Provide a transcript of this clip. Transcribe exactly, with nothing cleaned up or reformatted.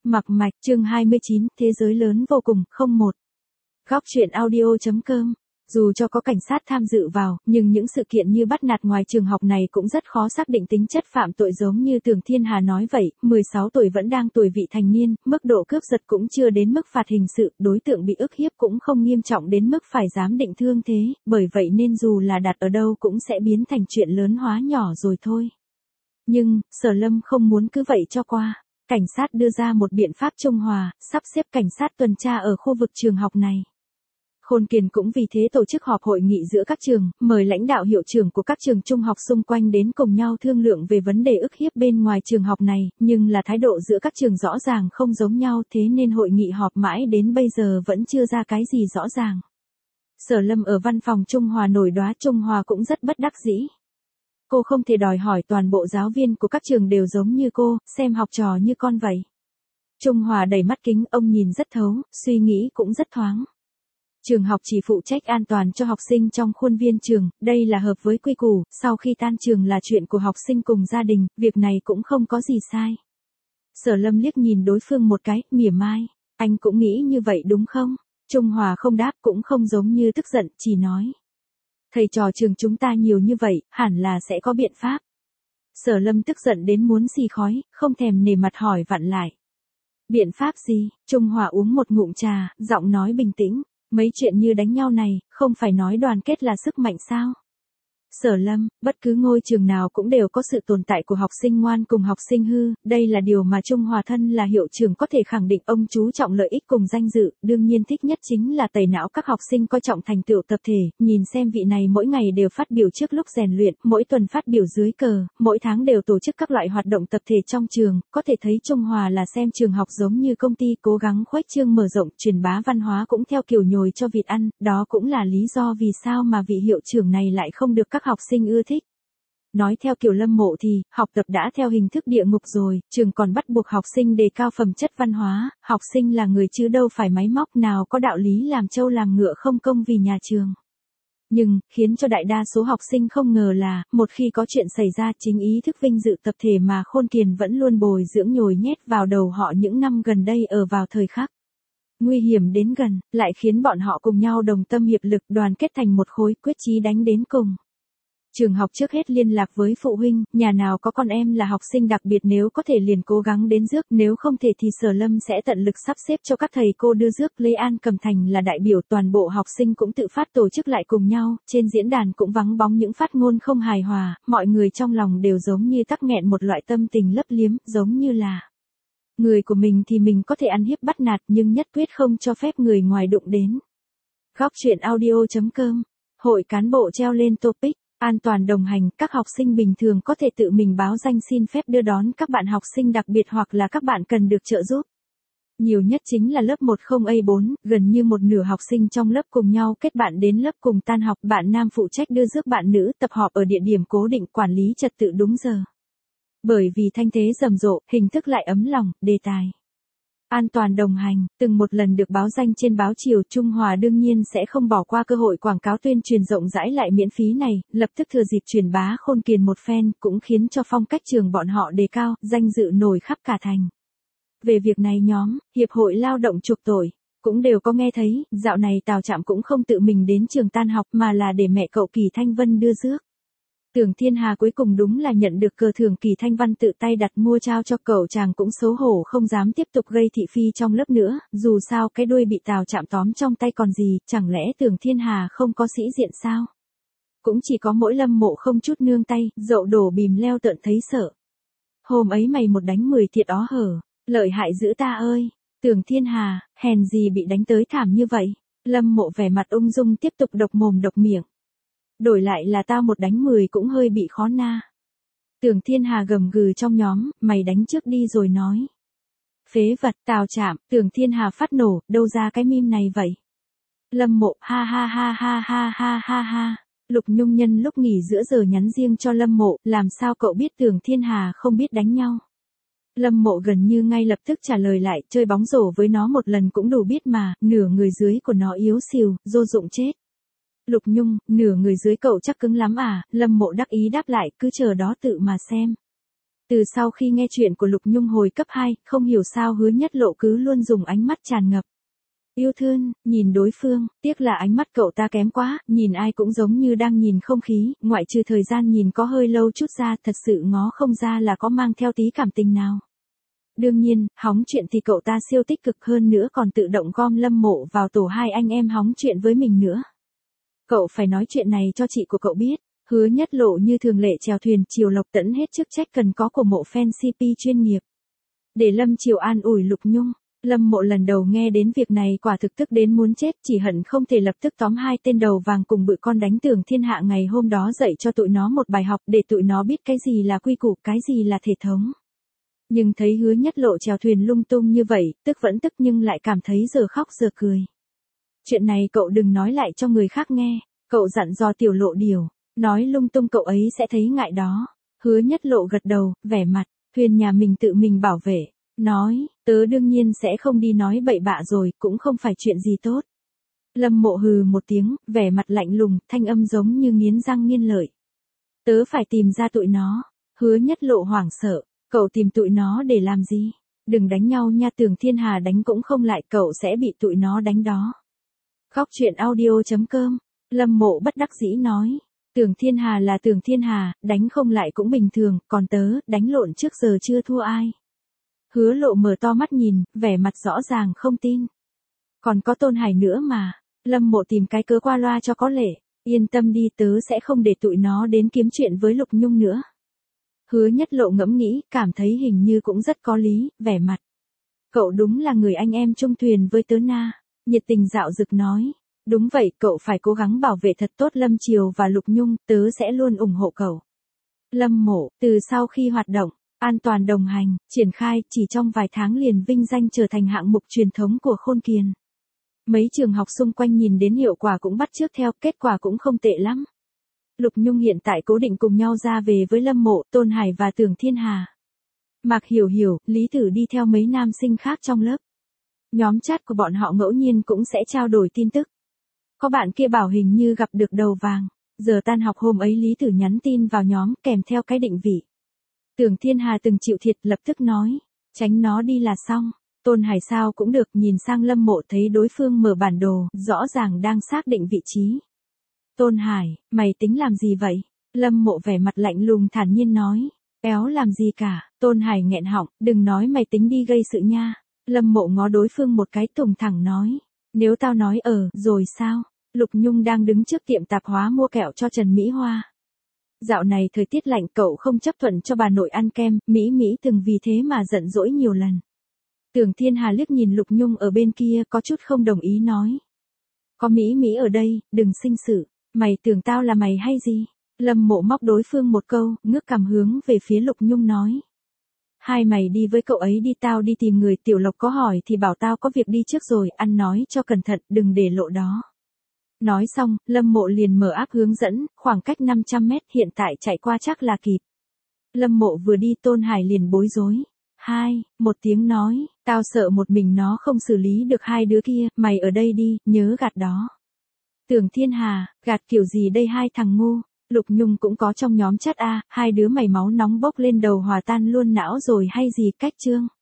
Mặc mạch, chương hai mươi chín, thế giới lớn vô cùng, không một. Góc truyện audio.com. Dù cho có cảnh sát tham dự vào, nhưng những sự kiện như bắt nạt ngoài trường học này cũng rất khó xác định tính chất phạm tội giống như Tưởng Thiên Hà nói vậy, mười sáu tuổi vẫn đang tuổi vị thành niên, mức độ cướp giật cũng chưa đến mức phạt hình sự, đối tượng bị ức hiếp cũng không nghiêm trọng đến mức phải giám định thương thế, bởi vậy nên dù là đặt ở đâu cũng sẽ biến thành chuyện lớn hóa nhỏ rồi thôi. Nhưng, Sở Lâm không muốn cứ vậy cho qua. Cảnh sát đưa ra một biện pháp trung hòa, sắp xếp cảnh sát tuần tra ở khu vực trường học này. Khôn Kiền cũng vì thế tổ chức họp hội nghị giữa các trường, mời lãnh đạo hiệu trưởng của các trường trung học xung quanh đến cùng nhau thương lượng về vấn đề ức hiếp bên ngoài trường học này, nhưng là thái độ giữa các trường rõ ràng không giống nhau, thế nên hội nghị họp mãi đến bây giờ vẫn chưa ra cái gì rõ ràng. Sở Lâm ở văn phòng Trung Hòa nổi đoá, Trung Hòa cũng rất bất đắc dĩ. Cô không thể đòi hỏi toàn bộ giáo viên của các trường đều giống như cô, xem học trò như con vậy. Trung Hòa đẩy mắt kính, ông nhìn rất thấu, suy nghĩ cũng rất thoáng. Trường học chỉ phụ trách an toàn cho học sinh trong khuôn viên trường, đây là hợp với quy củ, sau khi tan trường là chuyện của học sinh cùng gia đình, việc này cũng không có gì sai. Sở Lâm liếc nhìn đối phương một cái, mỉa mai, anh cũng nghĩ như vậy đúng không? Trung Hòa không đáp cũng không giống như tức giận, chỉ nói. Thầy trò trường chúng ta nhiều như vậy, hẳn là sẽ có biện pháp. Sở Lâm tức giận đến muốn xì khói, không thèm nể mặt hỏi vặn lại. Biện pháp gì? Trung Hòa uống một ngụm trà, giọng nói bình tĩnh. Mấy chuyện như đánh nhau này, không phải nói đoàn kết là sức mạnh sao? Sở Lâm, bất cứ ngôi trường nào cũng đều có sự tồn tại của học sinh ngoan cùng học sinh hư, đây là điều mà Trung Hòa thân là hiệu trưởng có thể khẳng định. Ông chú trọng lợi ích cùng danh dự, đương nhiên thích nhất chính là tẩy não các học sinh coi trọng thành tựu tập thể, nhìn xem vị này mỗi ngày đều phát biểu trước lúc rèn luyện, mỗi tuần phát biểu dưới cờ, mỗi tháng đều tổ chức các loại hoạt động tập thể trong trường, có thể thấy Trung Hòa là xem trường học giống như công ty, cố gắng khuếch trương mở rộng, truyền bá văn hóa cũng theo kiểu nhồi cho vịt ăn, đó cũng là lý do vì sao mà vị hiệu trưởng này lại không được các học sinh ưa thích. Nói theo kiểu Lâm Mộ thì, học tập đã theo hình thức địa ngục rồi, trường còn bắt buộc học sinh đề cao phẩm chất văn hóa, học sinh là người chứ đâu phải máy móc, nào có đạo lý làm trâu làm ngựa không công vì nhà trường. Nhưng, khiến cho đại đa số học sinh không ngờ là, một khi có chuyện xảy ra, chính ý thức vinh dự tập thể mà Khôn Kiền vẫn luôn bồi dưỡng nhồi nhét vào đầu họ những năm gần đây ở vào thời khắc nguy hiểm đến gần, lại khiến bọn họ cùng nhau đồng tâm hiệp lực, đoàn kết thành một khối, quyết chí đánh đến cùng. Trường học trước hết liên lạc với phụ huynh, nhà nào có con em là học sinh đặc biệt nếu có thể liền cố gắng đến rước, nếu không thể thì Sở Lâm sẽ tận lực sắp xếp cho các thầy cô đưa rước. Lê An Cẩm Thành là đại biểu, toàn bộ học sinh cũng tự phát tổ chức lại cùng nhau, trên diễn đàn cũng vắng bóng những phát ngôn không hài hòa, mọi người trong lòng đều giống như tắc nghẹn một loại tâm tình lấp liếm, giống như là người của mình thì mình có thể ăn hiếp bắt nạt nhưng nhất quyết không cho phép người ngoài đụng đến. Góc truyện audio.com. Hội cán bộ treo lên topic. An toàn đồng hành, các học sinh bình thường có thể tự mình báo danh xin phép đưa đón các bạn học sinh đặc biệt hoặc là các bạn cần được trợ giúp. Nhiều nhất chính là lớp một không A bốn, gần như một nửa học sinh trong lớp cùng nhau kết bạn đến lớp cùng tan học, bạn nam phụ trách đưa rước bạn nữ, tập họp ở địa điểm cố định, quản lý trật tự đúng giờ. Bởi vì thanh thế rầm rộ, hình thức lại ấm lòng, đề tài an toàn đồng hành, từng một lần được báo danh trên báo Chiều. Trung Hòa đương nhiên sẽ không bỏ qua cơ hội quảng cáo tuyên truyền rộng rãi lại miễn phí này, lập tức thừa dịp truyền bá Khôn Kiền một phen, cũng khiến cho phong cách trường bọn họ đề cao, danh dự nổi khắp cả thành. Về việc này nhóm, Hiệp hội Lao động chuộc tội, cũng đều có nghe thấy, dạo này Tào Trạm cũng không tự mình đến trường tan học mà là để mẹ cậu Kỳ Thanh Vân đưa rước. Tưởng Thiên Hà cuối cùng đúng là nhận được cờ thưởng, Kỳ Thanh Văn tự tay đặt mua trao cho cậu, chàng cũng xấu hổ không dám tiếp tục gây thị phi trong lớp nữa, dù sao cái đuôi bị Tào Trạm tóm trong tay còn gì, chẳng lẽ Tưởng Thiên Hà không có sĩ diện sao? Cũng chỉ có mỗi Lâm Mộ không chút nương tay, dậu đổ bìm leo tợn thấy sợ. Hôm ấy mày một đánh mười thiệt ó hở, lợi hại dữ ta ơi, Tưởng Thiên Hà, hèn gì bị đánh tới thảm như vậy? Lâm Mộ vẻ mặt ung dung tiếp tục độc mồm độc miệng. Đổi lại là tao một đánh mười cũng hơi bị khó na. Tưởng Thiên Hà gầm gừ trong nhóm, mày đánh trước đi rồi nói. Phế vật, Tào Trạm, Tưởng Thiên Hà phát nổ, đâu ra cái meme này vậy? Lâm Mộ, ha ha ha ha ha ha ha ha. Lục Nhung Nhân lúc nghỉ giữa giờ nhắn riêng cho Lâm Mộ, làm sao cậu biết Tưởng Thiên Hà không biết đánh nhau? Lâm Mộ gần như ngay lập tức trả lời lại, chơi bóng rổ với nó một lần cũng đủ biết mà, nửa người dưới của nó yếu xìu, vô dụng chết. Lục Nhung, nửa người dưới cậu chắc cứng lắm à, Lâm Mộ đắc ý đáp lại, cứ chờ đó tự mà xem. Từ sau khi nghe chuyện của Lục Nhung hồi cấp hai, không hiểu sao Hứa Nhất Lộ cứ luôn dùng ánh mắt tràn ngập yêu thương, nhìn đối phương, tiếc là ánh mắt cậu ta kém quá, nhìn ai cũng giống như đang nhìn không khí, ngoại trừ thời gian nhìn có hơi lâu chút ra, thật sự ngó không ra là có mang theo tí cảm tình nào. Đương nhiên, hóng chuyện thì cậu ta siêu tích cực hơn nữa còn tự động gom Lâm Mộ vào tổ hai anh em hóng chuyện với mình nữa. Cậu phải nói chuyện này cho chị của cậu biết. Hứa Nhất Lộ như thường lệ chèo thuyền chiều Lộc Tẫn hết chức trách cần có của mộ fan xê pê chuyên nghiệp. Để Lâm Triều an ủi Lục Nhung, Lâm Mộ lần đầu nghe đến việc này quả thực tức đến muốn chết, chỉ hận không thể lập tức tóm hai tên đầu vàng cùng bự con đánh Tưởng Thiên Hạ ngày hôm đó dạy cho tụi nó một bài học để tụi nó biết cái gì là quy củ, cái gì là thể thống. Nhưng thấy Hứa Nhất Lộ chèo thuyền lung tung như vậy, tức vẫn tức nhưng lại cảm thấy giờ khóc giờ cười. Chuyện này cậu đừng nói lại cho người khác nghe, cậu dặn dò Tiểu Lộ điều. Nói lung tung cậu ấy sẽ thấy ngại đó. Hứa Nhất Lộ gật đầu, vẻ mặt, thuyền nhà mình tự mình bảo vệ. Nói, tớ đương nhiên sẽ không đi nói bậy bạ rồi, cũng không phải chuyện gì tốt. Lâm Mộ hừ một tiếng, vẻ mặt lạnh lùng, thanh âm giống như nghiến răng nghiến lợi. Tớ phải tìm ra tụi nó. Hứa Nhất Lộ hoảng sợ, cậu tìm tụi nó để làm gì? Đừng đánh nhau nha, Tưởng Thiên Hà đánh cũng không lại, cậu sẽ bị tụi nó đánh đó. Khóc chuyện audio chấm com. Lâm Mộ bất đắc dĩ nói. Tưởng Thiên Hà là Tưởng Thiên Hà, đánh không lại cũng bình thường, còn tớ, đánh lộn trước giờ chưa thua ai. Hứa Lộ mở to mắt nhìn, vẻ mặt rõ ràng không tin. Còn có Tôn Hải nữa mà. Lâm Mộ tìm cái cớ qua loa cho có lệ. Yên tâm đi, tớ sẽ không để tụi nó đến kiếm chuyện với Lục Nhung nữa. Hứa Nhất Lộ ngẫm nghĩ, cảm thấy hình như cũng rất có lý, vẻ mặt. Cậu đúng là người anh em chung thuyền với tớ na. Nhiệt tình dạo dực nói. Đúng vậy, cậu phải cố gắng bảo vệ thật tốt Lâm Triều và Lục Nhung, tớ sẽ luôn ủng hộ cậu. Lâm Mộ, từ sau khi hoạt động, an toàn đồng hành, triển khai, chỉ trong vài tháng liền vinh danh trở thành hạng mục truyền thống của Khôn Kiền. Mấy trường học xung quanh nhìn đến hiệu quả cũng bắt chước theo, kết quả cũng không tệ lắm. Lục Nhung hiện tại cố định cùng nhau ra về với Lâm Mộ, Tôn Hải và Tưởng Thiên Hà. Mạc Hiểu Hiểu, Lý Tử đi theo mấy nam sinh khác trong lớp. Nhóm chat của bọn họ ngẫu nhiên cũng sẽ trao đổi tin tức. Có bạn kia bảo hình như gặp được đầu vàng. Giờ tan học hôm ấy Lý Tử nhắn tin vào nhóm kèm theo cái định vị. Tưởng Thiên Hà từng chịu thiệt lập tức nói. Tránh nó đi là xong. Tôn Hải sao cũng được, nhìn sang Lâm Mộ thấy đối phương mở bản đồ, rõ ràng đang xác định vị trí. Tôn Hải, mày tính làm gì vậy? Lâm Mộ vẻ mặt lạnh lùng thản nhiên nói. Éo làm gì cả. Tôn Hải nghẹn họng, đừng nói mày tính đi gây sự nha. Lâm Mộ ngó đối phương một cái tùng thẳng nói. Nếu tao nói ờ, rồi sao? Lục Nhung đang đứng trước tiệm tạp hóa mua kẹo cho Trần Mỹ Hoa. Dạo này thời tiết lạnh, cậu không chấp thuận cho bà nội ăn kem, Mỹ Mỹ từng vì thế mà giận dỗi nhiều lần. Tưởng Thiên Hà liếc nhìn Lục Nhung ở bên kia có chút không đồng ý nói. Có Mỹ Mỹ ở đây, đừng sinh sự, mày tưởng tao là mày hay gì? Lâm Mộ móc đối phương một câu, ngước cằm hướng về phía Lục Nhung nói. Hai mày đi với cậu ấy đi, tao đi tìm người, Tiểu Lộc có hỏi thì bảo tao có việc đi trước rồi, ăn nói cho cẩn thận, đừng để lộ đó. Nói xong, Lâm Mộ liền mở app hướng dẫn, khoảng cách năm trăm mét, hiện tại chạy qua chắc là kịp. Lâm Mộ vừa đi, Tôn Hải liền bối rối. Hai, một tiếng nói, tao sợ một mình nó không xử lý được hai đứa kia, mày ở đây đi, nhớ gạt đó. Tưởng Thiên Hà, gạt kiểu gì đây hai thằng ngu. Lục Nhung cũng có trong nhóm chat a, hai đứa mày máu nóng bốc lên đầu hòa tan luôn não rồi hay gì, cách chương.